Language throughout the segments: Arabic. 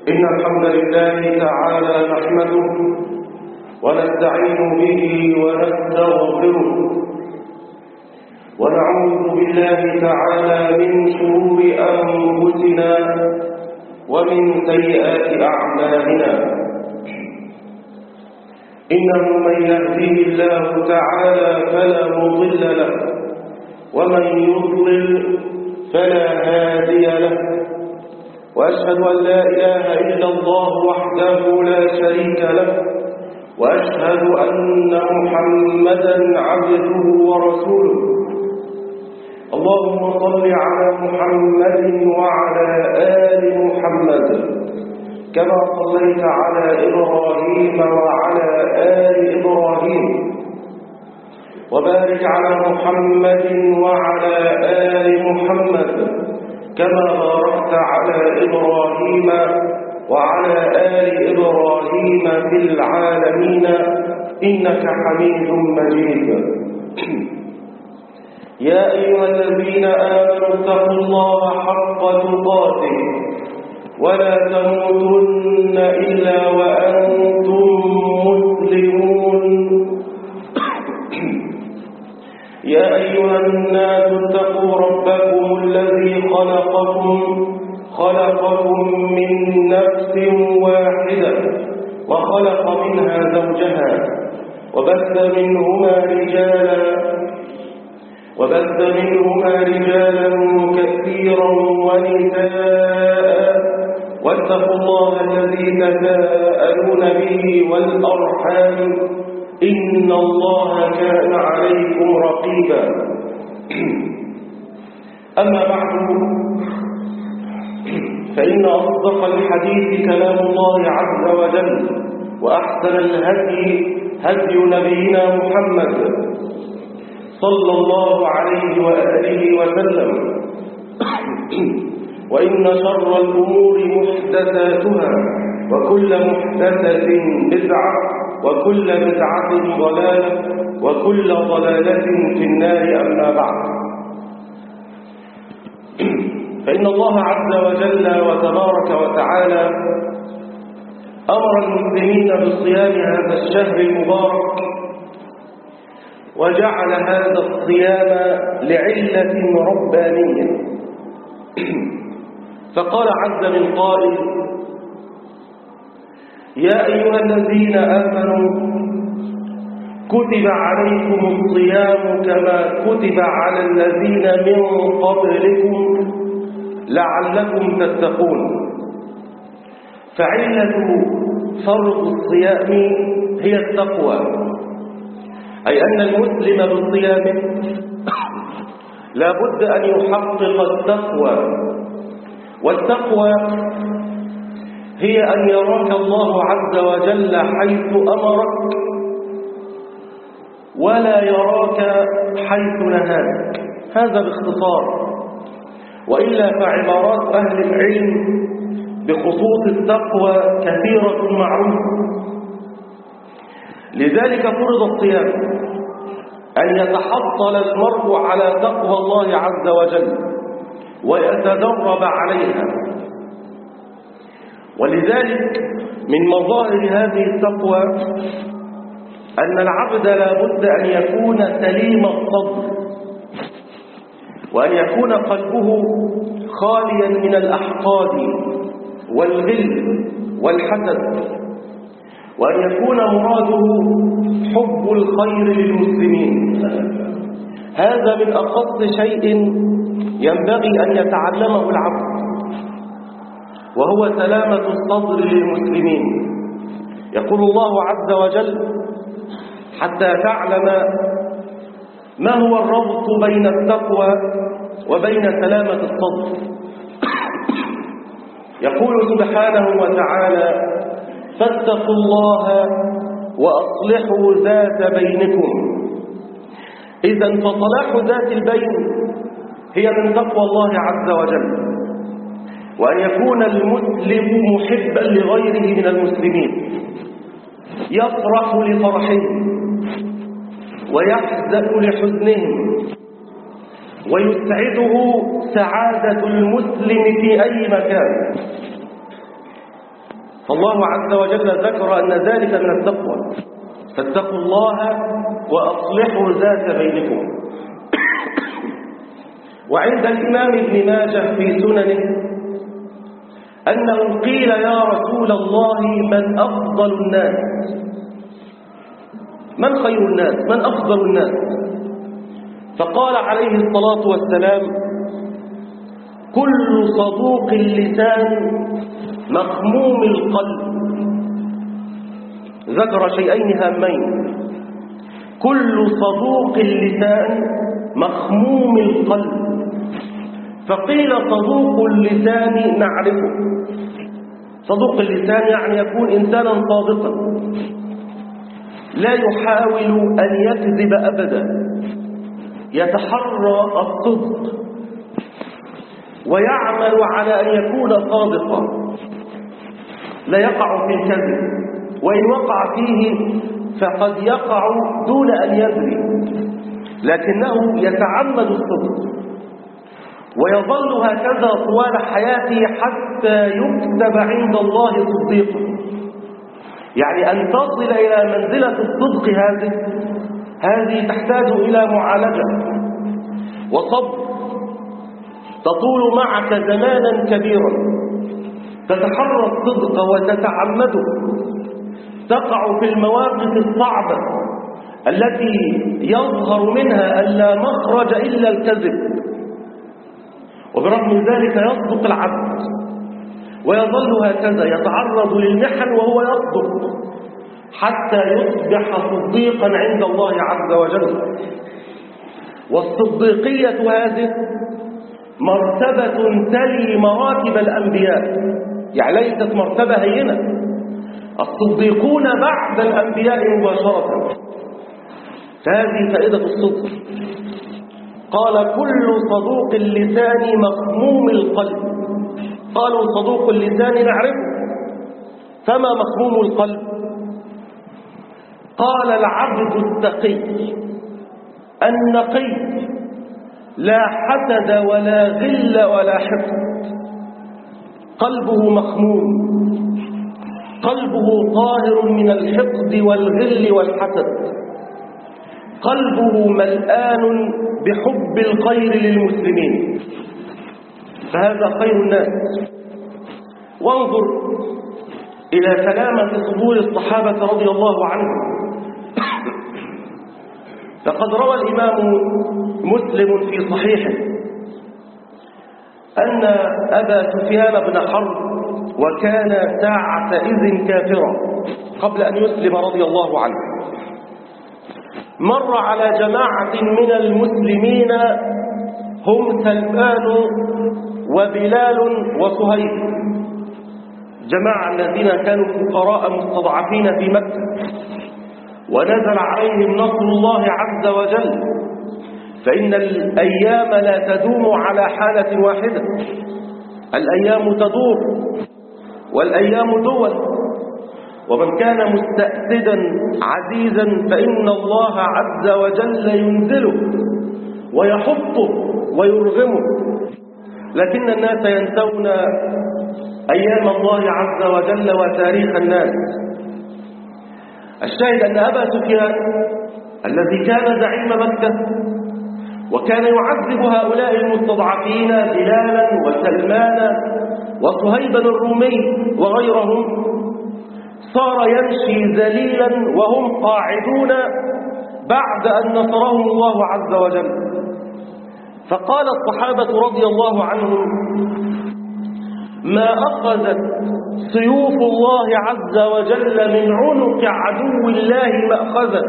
إن الحمد لله تعالى نحمده ونستعين به ونستغفره ونعوذ بالله تعالى من شرور أنفسنا ومن سيئات أعمالنا إنه من يهديه الله تعالى فلا مضل له ومن يضلل فلا هادي له وأشهد أن لا إله إلا الله وحده لا شريك له وأشهد أن محمدا عبده ورسوله اللهم صل على محمد وعلى آل محمد كما صليت على إبراهيم وعلى آل إبراهيم وبارك على محمد وعلى آل محمد كما باركت على إبراهيم وعلى آل إبراهيم في العالمين إنك حميد مجيد يا أيها الذين آمنوا اتقوا الله حق تقاته ولا تموتن إلا وأنتم مسلمون يا أيها الناس اتقوا ربكم الذي خلقكم من نفس واحدة وخلق منها زوجها وبث منهما رجالا كثيرا ونساء واتقوا الله الذي تساءلون به والأرحام إن الله كان عليكم رقيبا أما بعد فإن أصدق الحديث كلام الله عز وجل وأحسن الهدي هدي نبينا محمد صلى الله عليه وآله وسلم وإن شر الأمور محدثاتها وكل محدثة بدعة وكل بدعة ضلالة وكل ضلالة في النار أما بعد فإن الله عز وجل وتبارك وتعالى أمر المسلمين بصيام هذا الشهر المبارك وجعل هذا الصيام لعلة ربانية فقال عز من قائل يا أيها الذين آمنوا كتب عليكم الصيام كما كتب على الذين من قبلكم لعلكم تتقون فعلة فرض الصيام هي التقوى أي أن المسلم بالصيام لا بد أن يحقق التقوى والتقوى هي أن يراك الله عز وجل حيث أمرك ولا يراك حيث نهاك هذا باختصار وإلا فعبارات أهل العلم بخصوص التقوى كثيرة معروفة لذلك فرض الصيام أن يتحصل المرء على تقوى الله عز وجل ويتدرب عليها ولذلك من مظاهر هذه التقوى أن العبد لا بد أن يكون سليم الصدر وأن يكون قلبه خاليا من الأحقاد والغل والحسد وأن يكون مراده حب الخير للمسلمين هذا من أخص شيء ينبغي أن يتعلمه العبد وهو سلامة الصدر للمسلمين يقول الله عز وجل حتى تعلم ما هو الربط بين التقوى وبين سلامة الصدر يقول سبحانه وتعالى فاتقوا الله وأصلحوا ذات بينكم إذن فصلاح ذات البين هي من تقوى الله عز وجل وأن يكون المسلم محبا لغيره من المسلمين يفرح لفرحهم ويحزن لحزنهم ويسعده سعادة المسلم في أي مكان فالله عز وجل ذكر أن ذلك من التقوى، فاتقوا الله وأصلحوا ذات بينكم. وعند الإمام ابن ماجه في سننه أنه قيل يا رسول الله من أفضل الناس؟ من خير الناس؟ من أفضل الناس؟ فقال عليه الصلاة والسلام كل صدوق اللسان مخموم القلب. ذكر شيئين هامين: كل صدوق اللسان مخموم القلب. فقيل صدوق اللسان نعرفه. صدوق اللسان يعني يكون إنسانا صادقا لا يحاول أن يكذب أبدا، يتحرى الصدق ويعمل على أن يكون صادقا، لا يقع في الكذب، وإن وقع فيه فقد يقع دون أن يدري، لكنه يتعمد الصدق ويظل هكذا طوال حياته حتى يكتب عند الله صديقا. يعني أن تصل إلى منزلة الصدق هذه تحتاج إلى معالجة وصبر، تطول معك زمانا كبيرا، تتحرى الصدق وتتعمده، تقع في المواقف الصعبة التي يظهر منها أن لا مخرج إلا الكذب، وبرغم ذلك يصدق العبد ويظل هكذا يتعرض للمحن وهو يصدق حتى يصبح صديقا عند الله عز وجل. والصديقية هذه مرتبة تلي مراتب الأنبياء، يعني ليست مرتبة هينة. الصديقون بعد الأنبياء مباشرة، فهذه فائدة الصدق. قال كل صدوق اللسان مخموم القلب. قالوا صدوق اللسان نعرفه، فما مخموم القلب؟ قال العبد التقي النقي لا حسد ولا غل ولا حقد، قلبه مخموم، قلبه طاهر من الحقد والغل والحسد، قلبه ملآن بحب الخير للمسلمين، فهذا خير الناس. وانظر إلى سلامة صدور الصحابة رضي الله عنهم. فقد روى الإمام مسلم في صحيحه أن أبا سفيان بن حرب، وكان ساعتئذ كافرا قبل أن يسلم رضي الله عنه، مر على جماعة من المسلمين هم سلمان وبلال وصهيب، جماعة الذين كانوا فقراء مستضعفين في مكة، ونزل عليهم نصر الله عز وجل، فإن الأيام لا تدوم على حالة واحدة، الأيام تدور والأيام دول، ومن كان مستأسدا عزيزا فإن الله عز وجل ينزله ويحطه ويرغمه، لكن الناس ينسون أيام الله عز وجل وتاريخ الناس. الشاهد أن أبا سفيان الذي كان زعيم مكة وكان يعذب هؤلاء المستضعفين بلالا وسلمان وصهيبا الرومي وغيرهم، صار يمشي ذليلا وهم قاعدون بعد أن نصرهم الله عز وجل. فقال الصحابة رضي الله عنهم ما أخذت سيوف الله عز وجل من عنق عدو الله مأخذة،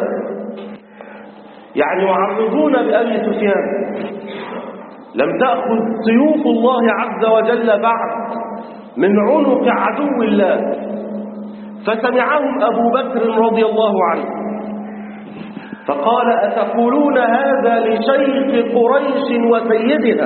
يعني يعرضون بأبي سفيان، لم تأخذ سيوف الله عز وجل بعد من عنق عدو الله. فسمعهم أبو بكر رضي الله عنه فقال أتقولون هذا لشيخ قريش وسيدها؟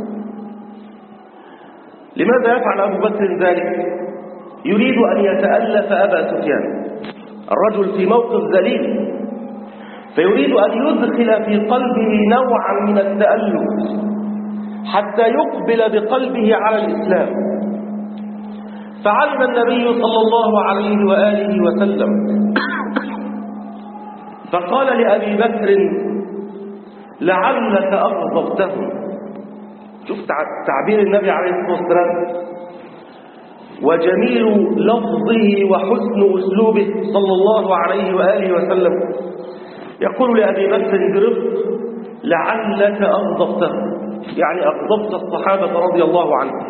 لماذا يفعل أبو بكر ذلك؟ يريد أن يتألف أبا سفيان، الرجل في موقف ذليل، فيريد أن يدخل في قلبه نوعا من التألف حتى يقبل بقلبه على الإسلام. فعلم النبي صلى الله عليه وآله وسلم فقال لأبي بكر لعلك أغضبتهم. شوف تعبير النبي عليه الصلاة والسلام وجميل لفظه وحسن أسلوبه صلى الله عليه وآله وسلم. يقول لأبي بكر برفق لعلك أغضبتهم، يعني أغضبت الصحابة رضي الله عنهم.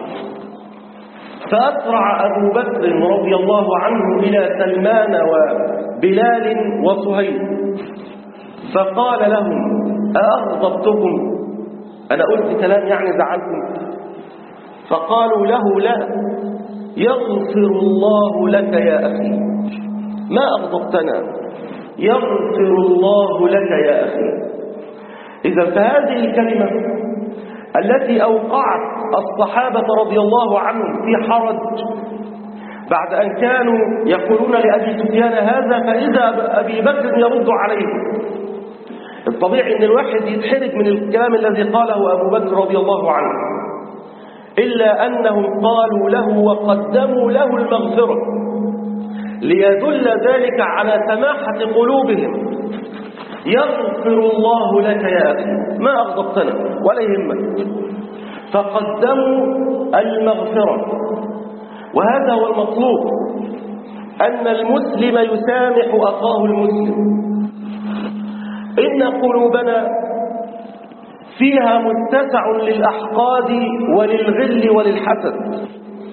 فأسرع أبو بكر رضي الله عنه إلى سلمان وبلال وصهيب فقال لهم أأغضبتكم؟ أنا قلت كلام يعني زعلكم؟ فقالوا له لا، يغفر الله لك يا أخي، ما أغضبتنا، يغفر الله لك يا أخي. إذا فهذه الكلمة التي أوقعت الصحابة رضي الله عنهم في حرج بعد أن كانوا يقولون لأبي سفيان هذا، فإذا أبي بكر يرد عليه. الطبيعي أن الواحد يتحرج من الكلام الذي قاله أبو بكر رضي الله عنه، إلا أنهم قالوا له وقدموا له المغفرة ليدل ذلك على سماحة قلوبهم. يغفر الله لك يا أخي، ما أغضبتنا ولا يهمك، فقدموا المغفرة. وهذا هو المطلوب، أن المسلم يسامح أخاه المسلم. إن قلوبنا فيها متسع للأحقاد وللغل وللحسد،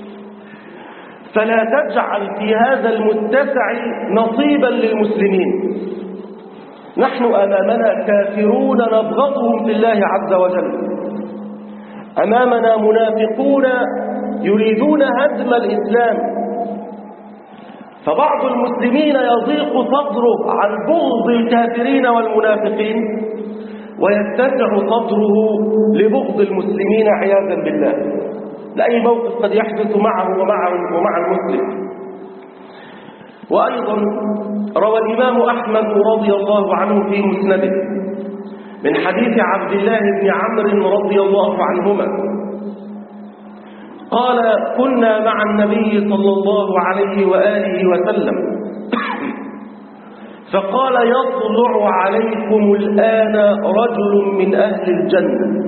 فلا تجعل في هذا المتسع نصيبا للمسلمين. نحن أمامنا كافرون نبغضهم في الله عز وجل، أمامنا منافقون يريدون هدم الإسلام، فبعض المسلمين يضيق صدره عن بغض الكافرين والمنافقين ويتسع صدره لبغض المسلمين عياذا بالله، لأي موقف قد يحدث معه ومع المسلم. وأيضا روى الإمام أحمد رضي الله عنه في مسنده من حديث عبد الله بن عمرو رضي الله عنهما قال كنا مع النبي صلى الله عليه وآله وسلم فقال يطلع عليكم الآن رجل من أهل الجنة،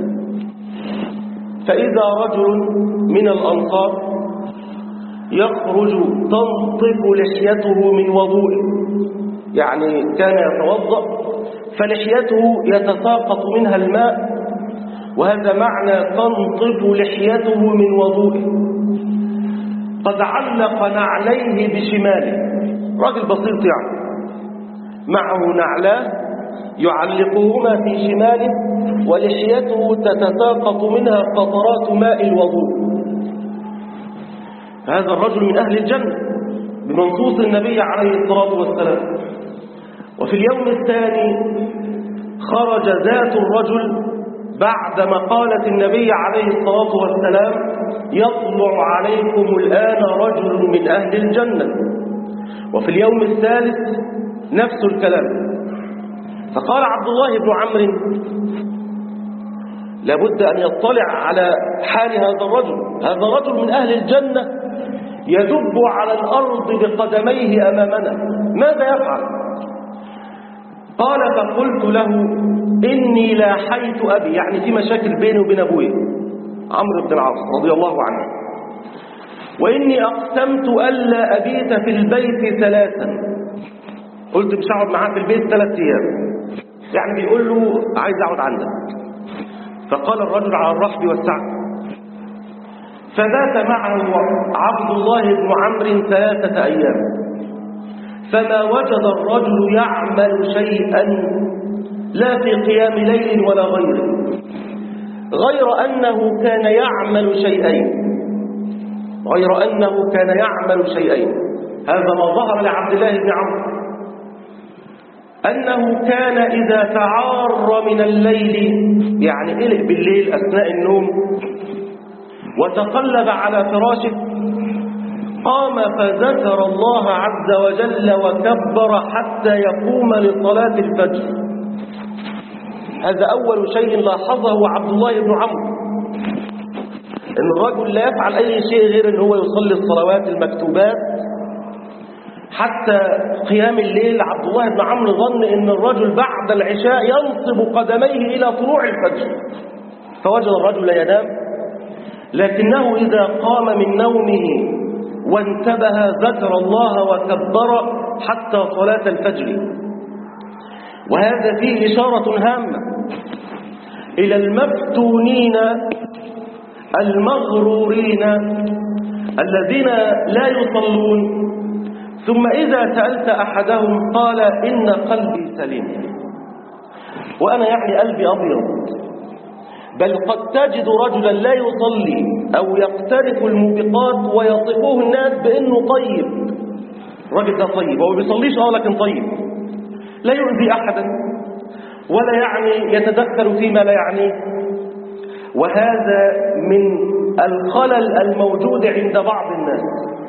فإذا رجل من الأنصار يخرج تنطف لحيته من وضوءه، يعني كان يتوضأ فلحيته يتساقط منها الماء، وهذا معنى تنطف لحيته من وضوءه. قد علق نعليه بشماله، راجل بسيط يعني معه نعلاه يعلقهما في شماله ولحيته تتساقط منها قطرات ماء الوضوء. هذا الرجل من أهل الجنة بمنصوص النبي عليه الصلاة والسلام. وفي اليوم الثاني خرج ذات الرجل بعد مقالة النبي عليه الصلاة والسلام يطلع عليكم الآن رجل من أهل الجنة. وفي اليوم الثالث نفس الكلام. فقال عبد الله بن عمرو لابد أن يطلع على حال هذا الرجل، هذا رجل من أهل الجنة يدب على الأرض بقدميه أمامنا، ماذا يفعل؟ قال فقلت له إني لاحيت أبي، يعني في مشاكل بيني وبين أبوي عمرو بن العاص رضي الله عنه، وإني أقسمت ألا أبيت في البيت 3، قلت مش هقعد معاه في البيت 3 أيام، يعني بيقول له عايز أقعد عندك. فقال الرجل على الرحب والسعة. فبات معه عبد الله بن عمرو 3 أيام، فما وجد الرجل يعمل شيئا لا في قيام ليل ولا غيره، غير أنه كان يعمل شيئين، هذا ما ظهر لعبد الله بن عمرو، أنه كان إذا تعار من الليل، يعني قلق بالليل أثناء النوم وتقلب على فراشه، قام فذكر الله عز وجل وكبر حتى يقوم لصلاة الفجر. هذا أول شيء لاحظه عبد الله بن عمرو. ان الرجل لا يفعل اي شيء غير ان هو يصلي الصلوات المكتوبات حتى قيام الليل. عبد الله بن عمرو ظن ان الرجل بعد العشاء ينصب قدميه الى طلوع الفجر، فوجد الرجل ينام، لكنه إذا قام من نومه وانتبه ذكر الله وكبر حتى صلاة الفجر. وهذا فيه إشارة هامة إلى المفتونين المغرورين الذين لا يصلون، ثم إذا سألت أحدهم قال إن قلبي سليم، وأنا يعني قلبي أبيض. بل قد تجد رجلا لا يصلي أو يقترف الموبقات ويصفوه الناس بأنه طيب، الراجل ده طيب، هو بيصليش لكن طيب، لا يؤذي أحدا ولا يعني يتدخل فيما لا يعنيه. وهذا من الخلل الموجود عند بعض الناس.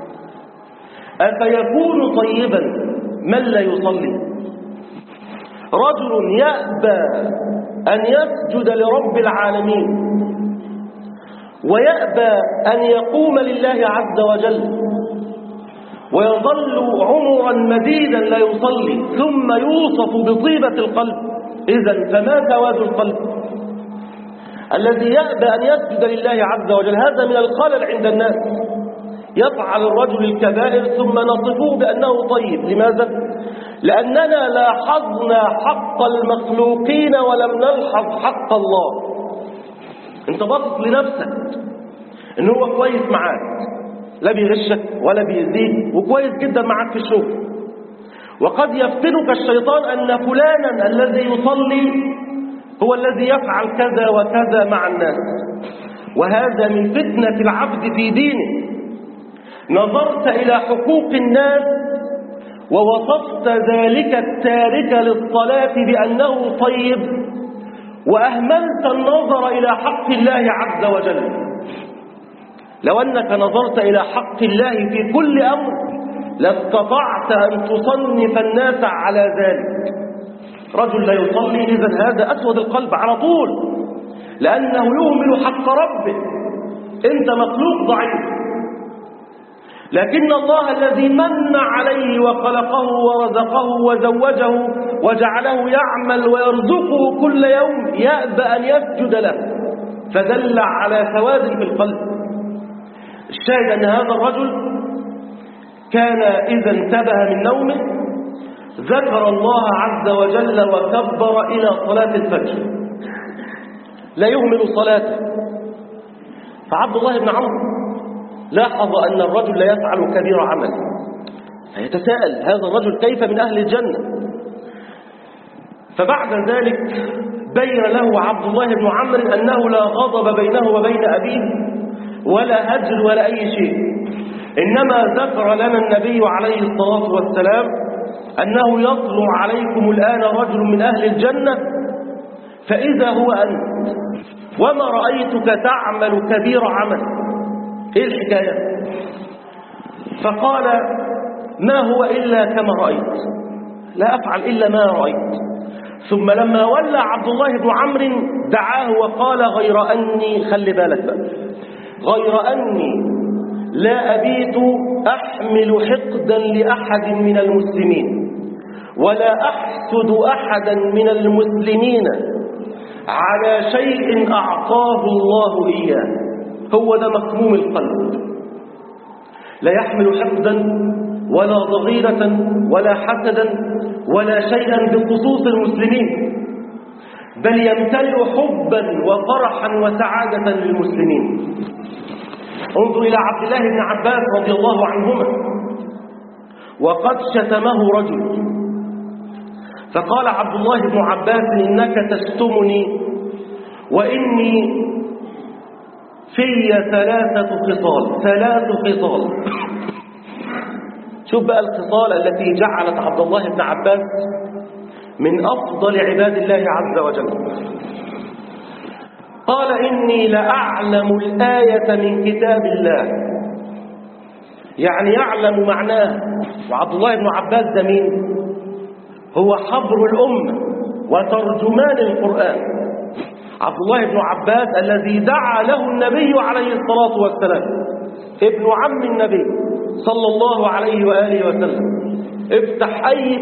أفيكون طيبا من لا يصلي؟ رجل يأبى أن يسجد لرب العالمين ويأبى أن يقوم لله عز وجل ويظل عمرا مديدا لا يصلي، ثم يوصف بطيبة القلب. إذن فما سواد القلب؟ الذي يأبى أن يسجد لله عز وجل، هذا من الخلل عند الناس. يفعل الرجل الكبائر ثم نصفه بأنه طيب. لماذا؟ لأننا لاحظنا حق المخلوقين ولم نلحظ حق الله. انت باصص لنفسك ان هو كويس معاك، لا بيغشك ولا بيأذيك، وكويس جدا معاك في الشغل. وقد يفتنك الشيطان أن فلانا الذي يصلي هو الذي يفعل كذا وكذا مع الناس، وهذا من فتنة العبد في دينه. نظرت إلى حقوق الناس ووصفت ذلك التارك للصلاة بأنه طيب، وأهملت النظر إلى حق الله عز وجل. لو أنك نظرت إلى حق الله في كل أمر لاستطعت أن تصنف الناس على ذلك. رجل لا يصلي، إذن هذا أسود القلب على طول، لأنه يهمل حق ربه. أنت مخلوق ضعيف، لكن الله الذي من عليه وخلقه ورزقه وزوجه وجعله يعمل ويرزقه كل يوم يأبى أن يسجد له، فدل على سواد في القلب. الشاهد أن هذا الرجل كان إذا انتبه من نومه ذكر الله عز وجل وكبر إلى صلاة الفجر، لا يهمل صلاته. فعبد الله بن عمرو لاحظ أن الرجل لا يفعل كبير عمل، فيتساءل هذا الرجل كيف من أهل الجنة؟ فبعد ذلك بين له عبد الله بن عمرو أنه لا غضب بينه وبين أبيه ولا هجر ولا أي شيء، إنما ذكر لنا النبي عليه الصلاة والسلام أنه يطلع عليكم الآن رجل من أهل الجنة فإذا هو أنت، وما رأيتك تعمل كبير عمل. إيه الحكاية؟ فقال ما هو إلا كما رأيت، لا أفعل إلا ما رأيت. ثم لما ولى عبد الله بن عمرو دعاه وقال غير أني، خلي بالك بقى، غير أني لا أبيت أحمل حقدا لأحد من المسلمين ولا أحسد أحدا من المسلمين على شيء أعطاه الله إياه. هو ده مفهوم القلب، لا يحمل حقدا ولا ضغيرة ولا حسدا ولا شيئا بخصوص المسلمين، بل يمتلئ حبا وفرحا وسعادة للمسلمين. انظر إلى عبد الله بن عباس رضي الله عنهما، وقد شتمه رجل فقال عبد الله بن عباس إنك تشتمني وإني في ثلاث خصال. شوف بقى الخصال التي جعلت عبد الله بن عباس من أفضل عباد الله عز وجل. قال إني لأعلم الآية من كتاب الله، يعني يعلم معناه. وعبد الله بن عباس ده مين؟ هو حبر الأمة وترجمان القرآن. عبد الله بن عباس الذي دعا له النبي عليه الصلاة والسلام، ابن عم النبي صلى الله عليه وآله وسلم. افتح أي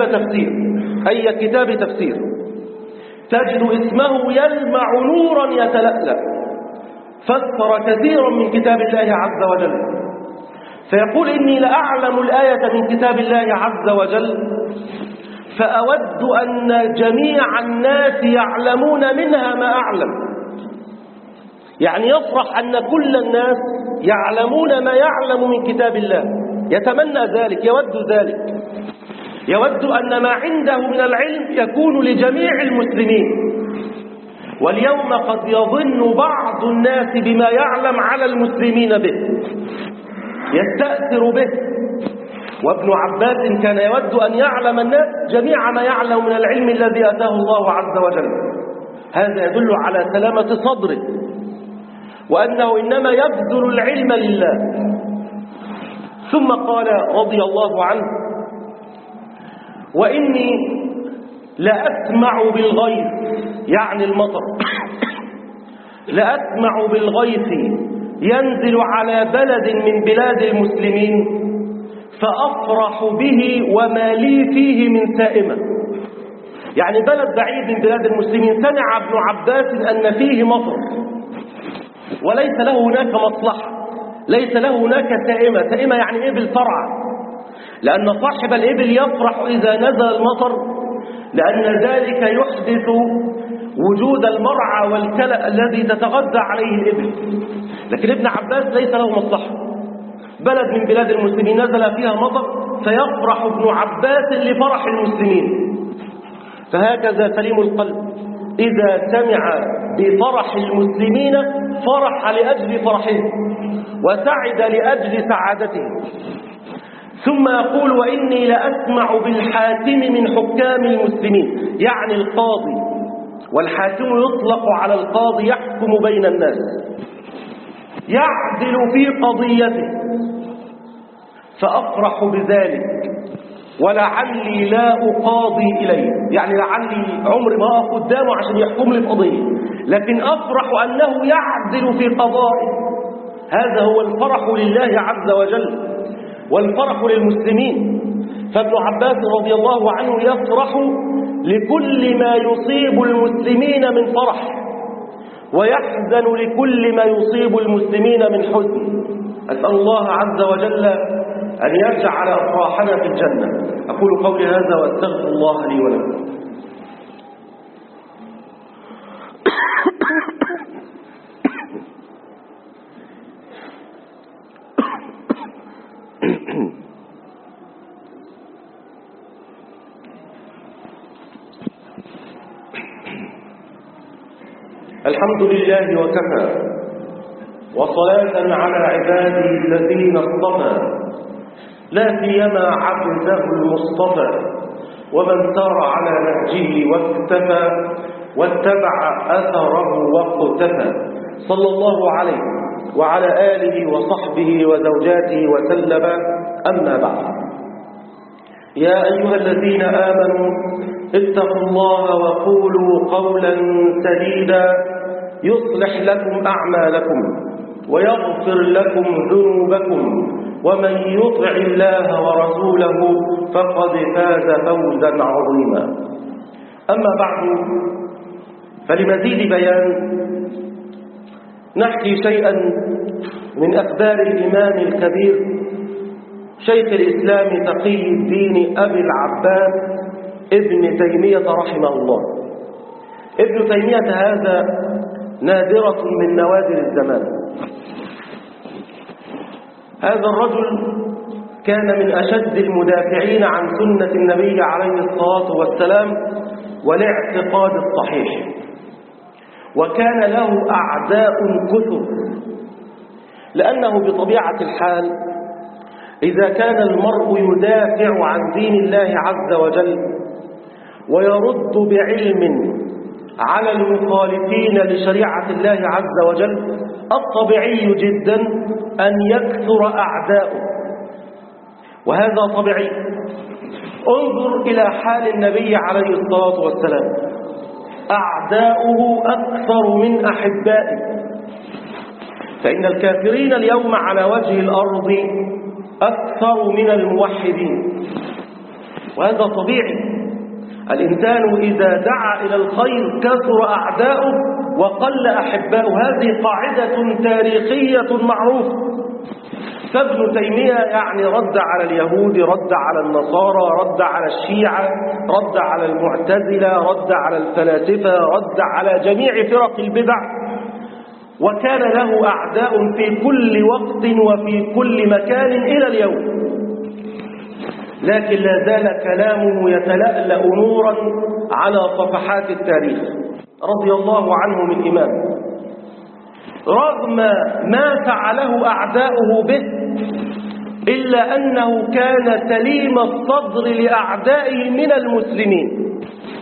كتاب تفسير تجد اسمه يلمع نورا يتلألأ، فسر كثيرا من كتاب الله عز وجل، فيقول إني لأعلم الآية من كتاب الله عز وجل فأود أن جميع الناس يعلمون منها ما أعلم. يعني يفرح أن كل الناس يعلمون ما يعلم من كتاب الله، يتمنى ذلك، يود أن ما عنده من العلم يكون لجميع المسلمين. واليوم قد يظن بعض الناس بما يعلم على المسلمين به، يستأثر به. وابن عباس كان يود أن يعلم الناس جميع ما يعلم من العلم الذي أتاه الله عز وجل. هذا يدل على سلامة صدره، وأنه إنما يبذل العلم لله. ثم قال رضي الله عنه: وإني لأسمع بالغيث، يعني المطر، لأسمع بالغيث ينزل على بلد من بلاد المسلمين فأفرح به وما لي فيه من سائمة. يعني بلد بعيد من بلاد المسلمين سمع ابن عباس أن فيه مطر وليس له هناك مصلحة، ليس له هناك سائمة يعني إبل ترعى، لأن صاحب الإبل يفرح إذا نزل المطر، لأن ذلك يحدث وجود المرعى والكلأ الذي تتغذى عليه الإبل. لكن ابن عباس ليس له مصلحة، بلد من بلاد المسلمين نزل فيها مطر فيفرح ابن عباس لفرح المسلمين. فهكذا سليم القلب إذا سمع بفرح المسلمين فرح لأجل فرحهم وسعد لأجل سعادتهم. ثم يقول: وإني لأسمع بالحاكم من حكام المسلمين، يعني القاضي، والحاكم يطلق على القاضي يحكم بين الناس، يعدل في قضيته فأفرح بذلك ولعلي لا أقاضي إليه، يعني لعلي عمري ما أقف قدامه عشان يحكم لي في قضية، لكن أفرح أنه يعدل في قضائه. هذا هو الفرح لله عز وجل والفرح للمسلمين. فابن عباس رضي الله عنه يفرح لكل ما يصيب المسلمين من فرح، ويحزن لكل ما يصيب المسلمين من حزن. أسأل الله عز وجل أن يجعل أفراحنا في الجنة. أقول قولي هذا وأستغفر الله لي ولكم. الحمد لله وكفى، وصلاة على عباده الذين اصطفى، لا سيما عبده المصطفى، ومن سار على نهجه واكتفى واتبع أثره واقتفى، صلى الله عليه وعلى آله وصحبه وزوجاته وسلم. أما بعد، يا أيها الذين آمنوا اتقوا الله وقولوا قولا سديدا يصلح لكم أعمالكم ويغفر لكم ذنوبكم، ومن يطع الله ورسوله فقد فاز فوزا عظيما. أما بعد، فلمزيد بيان نحكي شيئا من أخبار الإمام الكبير شيخ الإسلام تقي الدين أبي العباس ابن تيمية رحمه الله. ابن تيمية هذا نادرة من نوادر الزمان. هذا الرجل كان من أشد المدافعين عن سنة النبي عليه الصلاة والسلام والاعتقاد الصحيح، وكان له أعداء كثر، لأنه بطبيعة الحال إذا كان المرء يدافع عن دين الله عز وجل ويرد بعلم على المخالفين لشريعة الله عز وجل، الطبيعي جدا أن يكثر أعداؤه، وهذا طبيعي. انظر إلى حال النبي عليه الصلاة والسلام. أعداؤه أكثر من أحبائه، فإن الكافرين اليوم على وجه الأرض أكثر من الموحدين، وهذا طبيعي. الإنسان إذا دعا إلى الخير كثر أعداؤه وقل أحباؤه، هذه قاعدة تاريخية معروفة. فابن تيمية يعني رد على اليهود، رد على النصارى، رد على الشيعة، رد على المعتزلة، رد على الفلاسفة، رد على جميع فرق البدع، وكان له أعداء في كل وقت وفي كل مكان إلى اليوم، لكن لا زال كلامه يتلألأ نورا على صفحات التاريخ. رضي الله عنه من إمام، رغم ما فعله أعداؤه به إلا أنه كان سليم الصدر لأعدائه من المسلمين.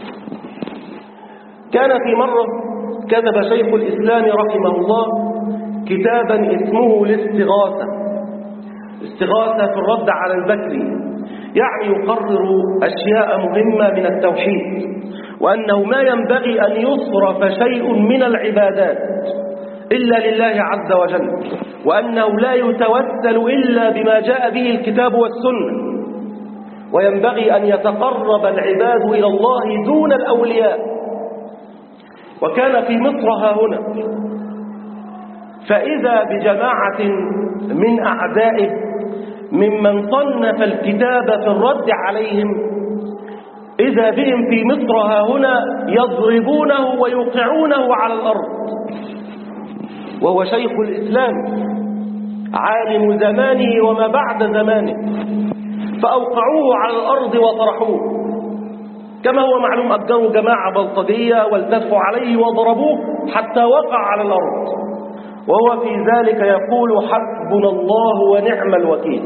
كان في مرة كتب شيخ الإسلام رحمه الله كتابا اسمه الاستغاثة، استغاثة في الرد على البكري، يعني يقرر أشياء مهمة من التوحيد، وأنه ما ينبغي أن يصرف شيء من العبادات إلا لله عز وجل، وأنه لا يتوسل إلا بما جاء به الكتاب والسنة، وينبغي أن يتقرب العباد إلى الله دون الأولياء. وكان في مصر هنا، فإذا بجماعة من أعدائه ممن صنف الكتاب في الرد عليهم، إذا بهم في مصر هنا يضربونه ويوقعونه على الأرض، وهو شيخ الإسلام عالم زمانه وما بعد زمانه، فأوقعوه على الأرض وطرحوه كما هو معلوم. أجروا جماعة بلطجية والتفوا عليه وضربوه حتى وقع على الأرض، وهو في ذلك يقول حسبنا الله ونعم الوكيل.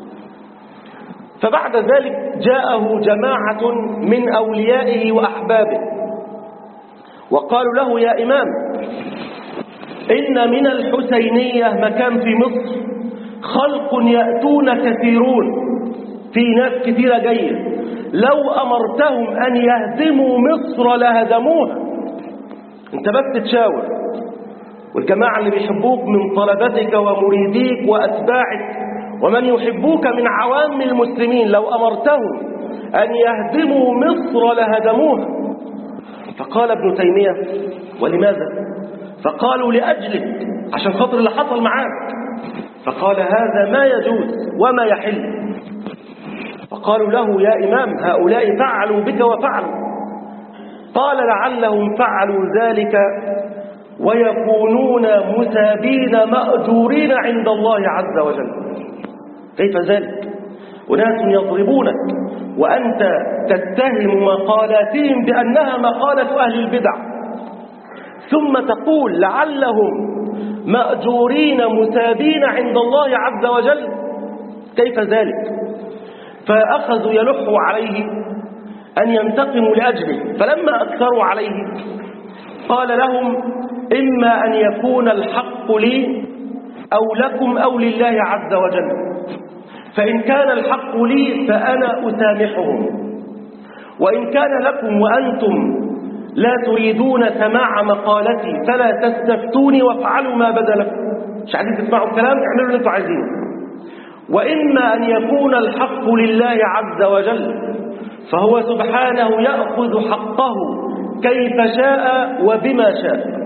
فبعد ذلك جاءه جماعة من أوليائه وأحبابه وقالوا له يا إمام، إن من الحسينية مكان في مصر خلق يأتون كثيرون، في ناس كثيرة جاية، لو أمرتهم أن يهدموا مصر لهدموها، انت بس تشاور. والجماعة اللي بيحبوك من طلبتك ومريديك وأتباعك ومن يحبوك من عوام المسلمين، لو أمرتهم أن يهدموا مصر لهدموها. فقال ابن تيمية ولماذا؟ فقالوا لأجلك، عشان خاطر اللي حصل معاك. فقال هذا ما يجوز وما يحل. فقالوا له يا إمام هؤلاء فعلوا بك وفعلوا. قال لعلهم فعلوا ذلك ويكونون مثابين مأجورين عند الله عز وجل. كيف ذلك؟ أناس يضربونك وأنت تتهم مقالاتهم بأنها مقالة أهل البدع، ثم تقول لعلهم مأجورين مثابين عند الله عز وجل. كيف ذلك؟ فأخذوا يلحوا عليه أن ينتقموا لأجله، فلما أكثروا عليه قال لهم إما أن يكون الحق لي أو لكم أو لله عز وجل، فإن كان الحق لي فأنا أسامحهم، وإن كان لكم وأنتم لا تريدون سماع مقالتي فلا تستفتوني وافعلوا ما بدا لكم. مش عايزين تسمعوا الكلام، اعملوا اللي انتوا عايزينه. وإما أن يكون الحق لله عز وجل فهو سبحانه يأخذ حقه كيف شاء وبما شاء.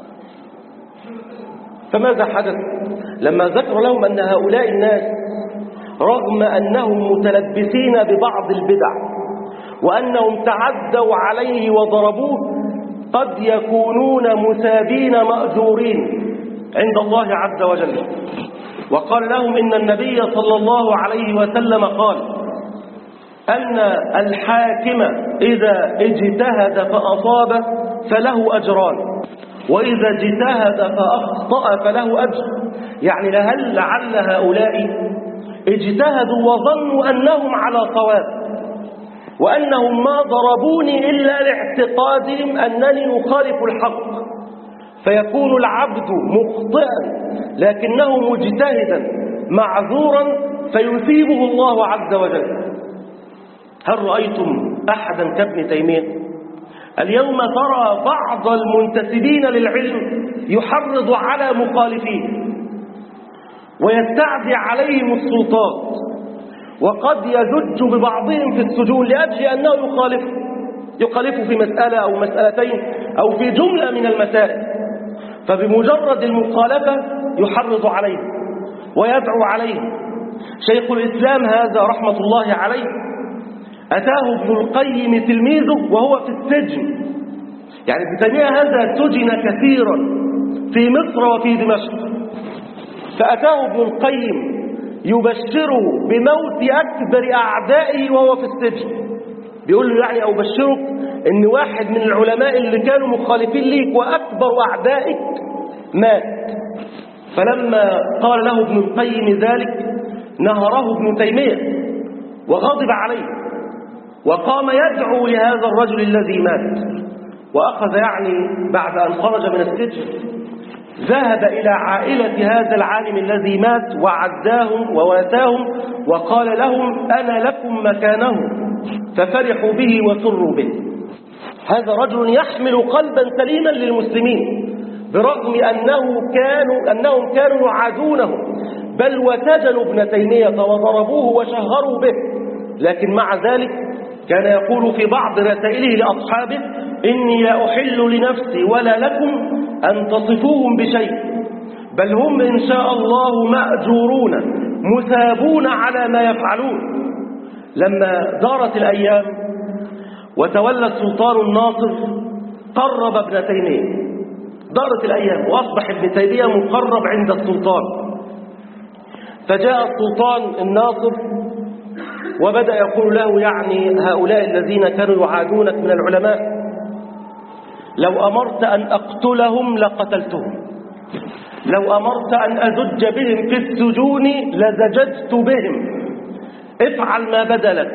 فماذا حدث لما ذكر لهم أن هؤلاء الناس رغم أنهم متلبسين ببعض البدع وأنهم تعدوا عليه وضربوه قد يكونون مثابين مأجورين عند الله عز وجل. وقال لهم إن النبي صلى الله عليه وسلم قال أن الحاكم إذا اجتهد فأصاب فله أجران، وإذا اجتهد فأخطأ فله أجر. يعني لعل هؤلاء اجتهدوا وظنوا أنهم على صواب، وأنهم ما ضربوني إلا لاعتقادهم أنني أخالف الحق، فيكون العبد مخطئا لكنه مجتهدا معذورا فيثيبه الله عز وجل. هل رأيتم أحدا كابن تيمية اليوم ترى بعض المنتسبين للعلم يحرض على مخالفيه ويستعدي عليهم السلطات، وقد يزج ببعضهم في السجون لأجل أنه يخالف في مسألة أو مسألتين أو في جملة من المسائل، فبمجرد المخالفة يحرض عليه ويدعو عليه. شيخ الإسلام هذا رحمة الله عليه أتاه ابن القيم تلميذه وهو في السجن، يعني ابن تيمية هذا سجن كثيرا في مصر وفي دمشق، فأتاه ابن القيم يبشره بموت أكبر أعدائه وهو في السجن، بيقول له يعني أبشرك إن واحد من العلماء اللي كانوا مخالفين ليك وأكبر أعدائك مات. فلما قال له ابن القيم ذلك نهره ابن تيمية وغضب عليه، وقام يدعو لهذا الرجل الذي مات، وأخذ يعني بعد أن خرج من السجن ذهب إلى عائلة هذا العالم الذي مات وعزاهم وواساهم وقال لهم أنا لكم مكانه، ففرحوا به وسروا به. هذا رجل يحمل قلبا سليما للمسلمين برغم أنهم كانوا يعادونه، بل وسجنوا ابن تيمية وضربوه وشهروا به، لكن مع ذلك كان يقول في بعض رسائله لأصحابه إني لا أحل لنفسي ولا لكم أن تصفوهم بشيء، بل هم إن شاء الله مأجورون مثابون على ما يفعلون. لما دارت الأيام وتولى السلطان الناصر قرب ابن تيمية، دارت الأيام وأصبح ابن تيمية مقرب عند السلطان، فجاء السلطان الناصر وبدأ يقول له يعني هؤلاء الذين كانوا يعادونك من العلماء لو أمرت أن أقتلهم لقتلتهم، لو أمرت أن أزج بهم في السجون لزججت بهم، افعل ما بدا لك.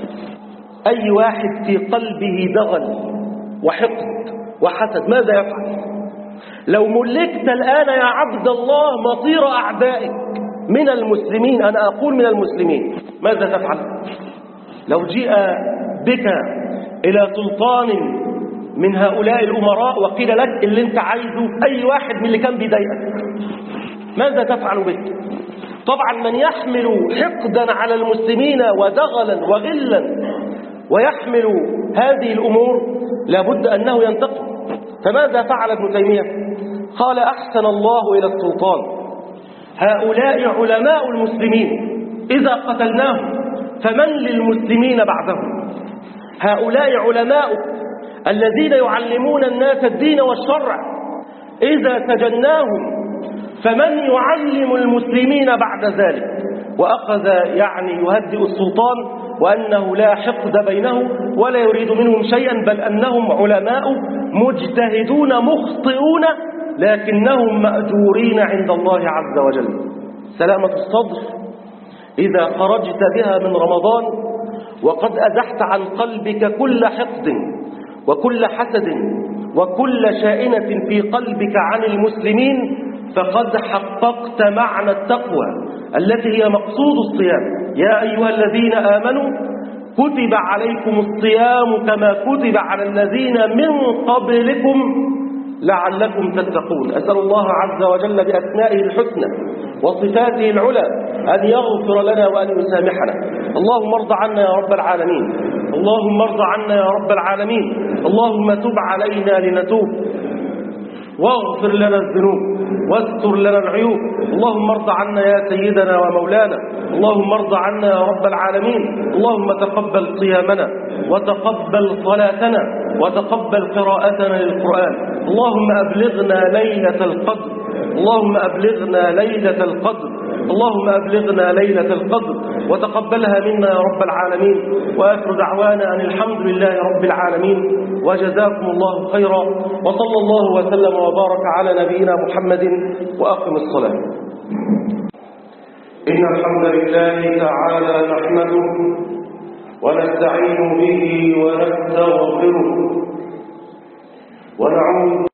أي واحد في قلبه دغل وحقد وحسد ماذا يفعل؟ لو ملكت الآن يا عبد الله مصير أعدائك من المسلمين، أنا أقول من المسلمين، ماذا تفعل؟ لو جيء بك إلى سلطان من هؤلاء الأمراء وقيل لك اللي انت عايزه أي واحد من اللي كان بيضايقك، ماذا تفعل به؟ طبعا من يحمل حقدا على المسلمين ودغلا وغلا ويحمل هذه الأمور لابد أنه ينتقم. فماذا فعل ابن تيمية؟ قال أحسن الله إلى السلطان، هؤلاء علماء المسلمين إذا قتلناهم فمن للمسلمين بعدهم؟ هؤلاء علماء الذين يعلمون الناس الدين والشرع إذا سجناهم فمن يعلم المسلمين بعد ذلك؟ وأخذ يعني يهدئ السلطان وأنه لا حقد بينه ولا يريد منهم شيئا، بل أنهم علماء مجتهدون مخطئون لكنهم مأجورين عند الله عز وجل. سلامة الصدر إذا خرجت بها من رمضان وقد أزحت عن قلبك كل حقد وكل حسد وكل شائنة في قلبك عن المسلمين، فقد حققت معنى التقوى التي هي مقصود الصيام. يا أيها الذين آمنوا كتب عليكم الصيام كما كتب على الذين من قبلكم لعلكم تتقون. أسأل الله عز وجل بأسمائه الحسنى وصفاته العلى أن يغفر لنا وأن يسامحنا. اللهم ارض عنا يا رب العالمين، اللهم ارض عنا يا رب العالمين، اللهم تب علينا لنتوب واغفر لنا الذنوب واستر لنا العيوب. اللهم ارض عنا يا سيدنا ومولانا، اللهم ارض عنا يا رب العالمين. اللهم تقبل صيامنا وتقبل صلاتنا وتقبل قراءتنا للقرآن. اللهم أبلغنا ليلة القدر، اللهم أبلغنا ليلة القدر، اللهم أبلغنا ليلة القدر وتقبلها منا يا رب العالمين. وآخر دعوانا أن الحمد لله رب العالمين، وجزاكم الله خيرا، وصلى الله وسلم وبارك على نبينا محمد، وأقم الصلاة. إن الحمد لله تعالى نحمده ونستعين به ونستغفره ونعوذ